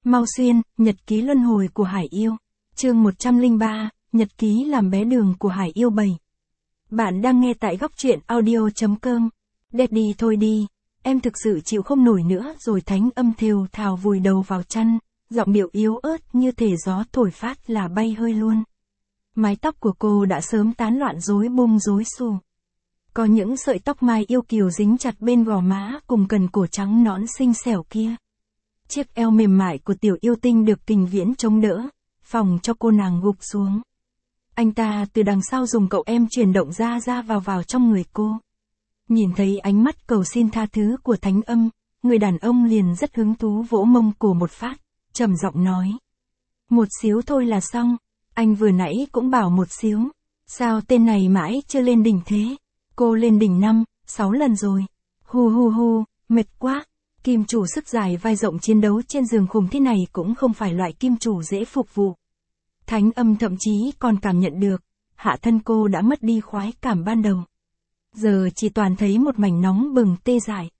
Mau Xuyên, Nhật ký luân hồi của Hải Yêu. Chương 103, Nhật ký làm bé đường của Hải Yêu 7. Bạn đang nghe tại góc truyện audio.com. Daddy thôi đi, em thực sự chịu không nổi nữa rồi. Thánh âm thều thào vùi đầu vào chăn, giọng điệu yếu ớt như thể gió thổi phát là bay hơi luôn. Mái tóc của cô đã sớm tán loạn rối bung rối xù. Có những sợi tóc mai yêu kiều dính chặt bên gò má cùng cần cổ trắng nõn xinh xẻo kia. Chiếc eo mềm mại của tiểu yêu tinh được Kình Viễn chống đỡ, phòng cho cô nàng gục xuống. Anh ta từ đằng sau dùng cậu em chuyển động ra vào trong người cô. Nhìn thấy ánh mắt cầu xin tha thứ của Thánh Âm, người đàn ông liền rất hứng thú vỗ mông cô một phát, trầm giọng nói. Một xíu thôi là xong, anh vừa nãy cũng bảo một xíu, sao tên này mãi chưa lên đỉnh thế? Cô lên đỉnh 5-6 lần rồi. Hu, mệt quá. Kim chủ sức dài vai rộng chiến đấu trên giường khủng thế này cũng không phải loại kim chủ dễ phục vụ. Thánh Âm thậm chí còn cảm nhận được, hạ thân cô đã mất đi khoái cảm ban đầu. Giờ chỉ toàn thấy một mảnh nóng bừng tê dại.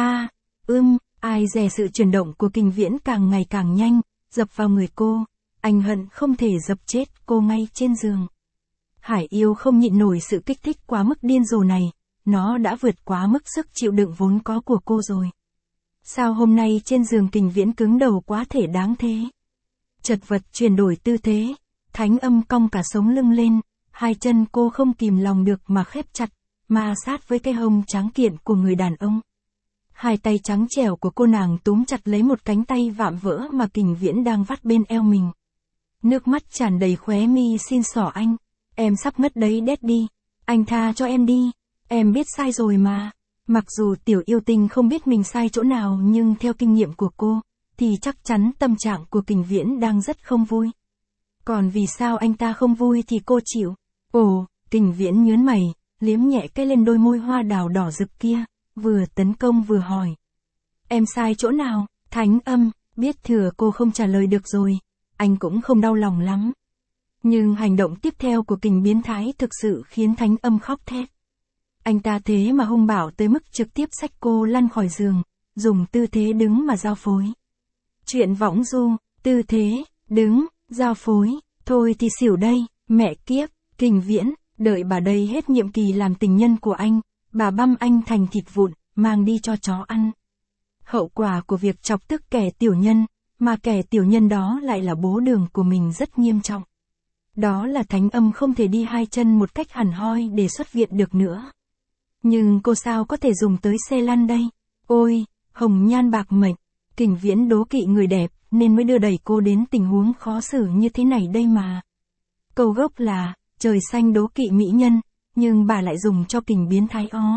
Ai dè sự chuyển động của Kình Viễn càng ngày càng nhanh, dập vào người cô, anh hận không thể dập chết cô ngay trên giường. Hải Yêu không nhịn nổi sự kích thích quá mức điên rồ này, nó đã vượt quá mức sức chịu đựng vốn có của cô rồi. Sao hôm nay trên giường Kình Viễn cứng đầu quá thể đáng thế? Chật vật chuyển đổi tư thế, Thánh Âm cong cả sống lưng lên, hai chân cô không kìm lòng được mà khép chặt, ma sát với cái hông trắng kiện của người đàn ông. Hai tay trắng trẻo của cô nàng túm chặt lấy một cánh tay vạm vỡ mà Kình Viễn đang vắt bên eo mình. Nước mắt tràn đầy khóe mi. Xin xỏ anh, em sắp ngất đấy Daddy, anh tha cho em đi, em biết sai rồi mà. Mặc dù tiểu yêu tinh không biết mình sai chỗ nào nhưng theo kinh nghiệm của cô, thì chắc chắn tâm trạng của Kình Viễn đang rất không vui. Còn vì sao anh ta không vui thì cô chịu. Kình Viễn nhớn mày, liếm nhẹ cái lên đôi môi hoa đào đỏ rực kia, vừa tấn công vừa hỏi. Em sai chỗ nào? Thánh Âm, biết thừa cô không trả lời được rồi, anh cũng không đau lòng lắm. Nhưng hành động tiếp theo của Kình biến thái thực sự khiến Thánh Âm khóc thét. Anh ta thế mà hung bạo tới mức trực tiếp xách cô lăn khỏi giường, dùng tư thế đứng mà giao phối. Chuyện võng du, tư thế, đứng, giao phối, thôi thì xỉu đây, mẹ kiếp, Kình Viễn, đợi bà đây hết nhiệm kỳ làm tình nhân của anh, bà băm anh thành thịt vụn, mang đi cho chó ăn. Hậu quả của việc chọc tức kẻ tiểu nhân, mà kẻ tiểu nhân đó lại là bố đường của mình rất nghiêm trọng. Đó là Thánh Âm không thể đi hai chân một cách hẳn hoi để xuất viện được nữa. Nhưng cô sao có thể dùng tới xe lăn đây? Ôi, hồng nhan bạc mệnh, Kình Viễn đố kỵ người đẹp nên mới đưa đẩy cô đến tình huống khó xử như thế này đây mà. Câu gốc là, trời xanh đố kỵ mỹ nhân, nhưng bà lại dùng cho Kình biến thái ó.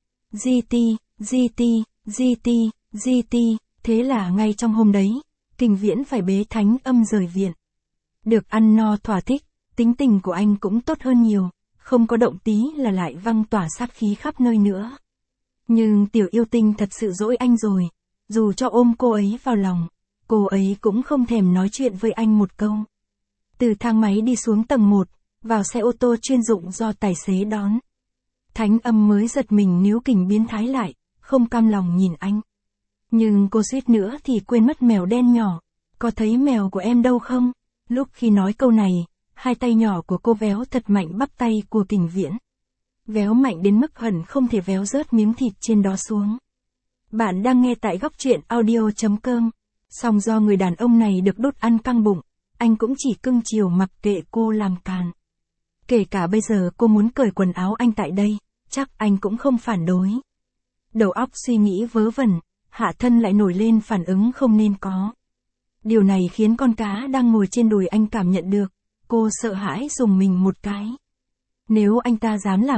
GT, thế là ngay trong hôm đấy, Kình Viễn phải bế Thánh Âm rời viện. Được ăn no thỏa thích, tính tình của anh cũng tốt hơn nhiều, không có động tí là lại văng tỏa sát khí khắp nơi nữa. Nhưng tiểu yêu tinh thật sự dỗi anh rồi, dù cho ôm cô ấy vào lòng, cô ấy cũng không thèm nói chuyện với anh một câu. Từ thang máy đi xuống tầng 1, vào xe ô tô chuyên dụng do tài xế đón. Thánh Âm mới giật mình níu Kình biến thái lại, không cam lòng nhìn anh. Nhưng cô suýt nữa thì quên mất mèo đen nhỏ, có thấy mèo của em đâu không? Lúc khi nói câu này, hai tay nhỏ của cô véo thật mạnh bắp tay của Kình Viễn. Véo mạnh đến mức hẳn không thể véo rớt miếng thịt trên đó xuống. Bạn đang nghe tại góc truyện audio.com. Song do người đàn ông này được đốt ăn căng bụng, anh cũng chỉ cưng chiều mặc kệ cô làm càn. Kể cả bây giờ cô muốn cởi quần áo anh tại đây, chắc anh cũng không phản đối. Đầu óc suy nghĩ vớ vẩn, hạ thân lại nổi lên phản ứng không nên có. Điều này khiến con cá đang ngồi trên đùi anh cảm nhận được, cô sợ hãi rùng mình một cái. Nếu anh ta dám làm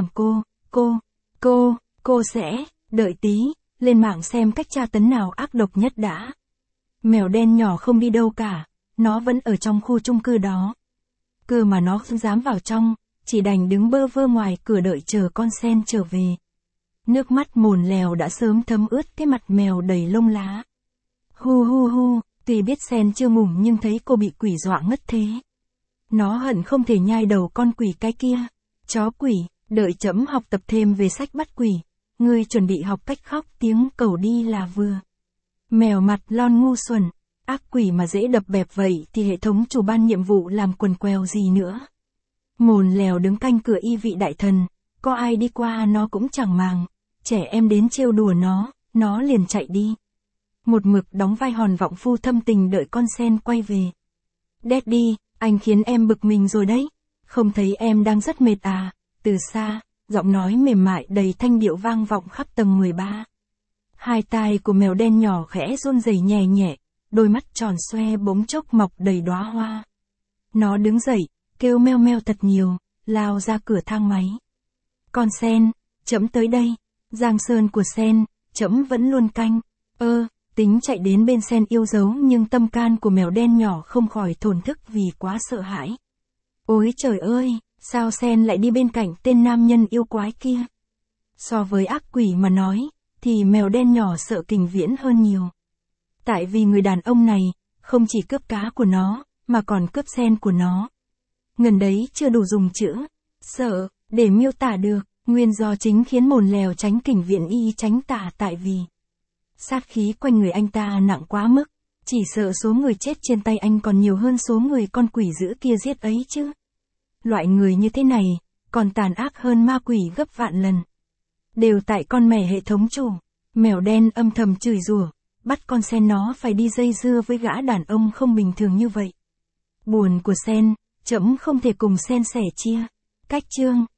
cô sẽ, đợi tí, lên mạng xem cách tra tấn nào ác độc nhất đã. Mèo đen nhỏ không đi đâu cả, nó vẫn ở trong khu chung cư đó. Cơ mà nó không dám vào trong, chỉ đành đứng bơ vơ ngoài cửa đợi chờ con sen trở về. Nước mắt mồn lèo đã sớm thấm ướt cái mặt mèo đầy lông lá. Hu, tuy biết sen chưa mủng nhưng thấy cô bị quỷ dọa ngất thế. Nó hận không thể nhai đầu con quỷ cái kia. Chó quỷ, đợi chấm học tập thêm về sách bắt quỷ. Ngươi chuẩn bị học cách khóc tiếng cầu đi là vừa. Mèo mặt lon ngu xuẩn. Ác quỷ mà dễ đập bẹp vậy thì hệ thống chủ ban nhiệm vụ làm quần quèo gì nữa. Mồn lèo đứng canh cửa y vị đại thần, có ai đi qua nó cũng chẳng màng, trẻ em đến trêu đùa nó liền chạy đi. Một mực đóng vai hòn vọng phu thâm tình đợi con sen quay về. Daddy, anh khiến em bực mình rồi đấy, không thấy em đang rất mệt à? Từ xa, giọng nói mềm mại đầy thanh điệu vang vọng khắp tầng 13. Hai tai của mèo đen nhỏ khẽ run rẩy nhẹ nhẹ, đôi mắt tròn xoe bỗng chốc mọc đầy đóa hoa. Nó đứng dậy, kêu meo meo thật nhiều, lao ra cửa thang máy. Con sen, trẫm tới đây. Giang sơn của sen, trẫm vẫn luôn canh. Tính chạy đến bên sen yêu dấu nhưng tâm can của mèo đen nhỏ không khỏi thổn thức vì quá sợ hãi. Ôi trời ơi, sao sen lại đi bên cạnh tên nam nhân yêu quái kia? So với ác quỷ mà nói, thì mèo đen nhỏ sợ Kình Viễn hơn nhiều. Tại vì người đàn ông này, không chỉ cướp cá của nó, mà còn cướp sen của nó. Ngần đấy chưa đủ dùng chữ sợ để miêu tả được, nguyên do chính khiến Mồn lèo tránh Kình Viễn y tránh tả tại vì sát khí quanh người anh ta nặng quá mức, chỉ sợ số người chết trên tay anh còn nhiều hơn số người con quỷ dữ kia giết ấy chứ. Loại người như thế này, còn tàn ác hơn ma quỷ gấp vạn lần. Đều tại con mẹ hệ thống chủ. Mèo đen âm thầm chửi rủa, bắt con sen nó phải đi dây dưa với gã đàn ông không bình thường như vậy. Buồn của sen, trẫm không thể cùng sen sẻ chia. Cách chương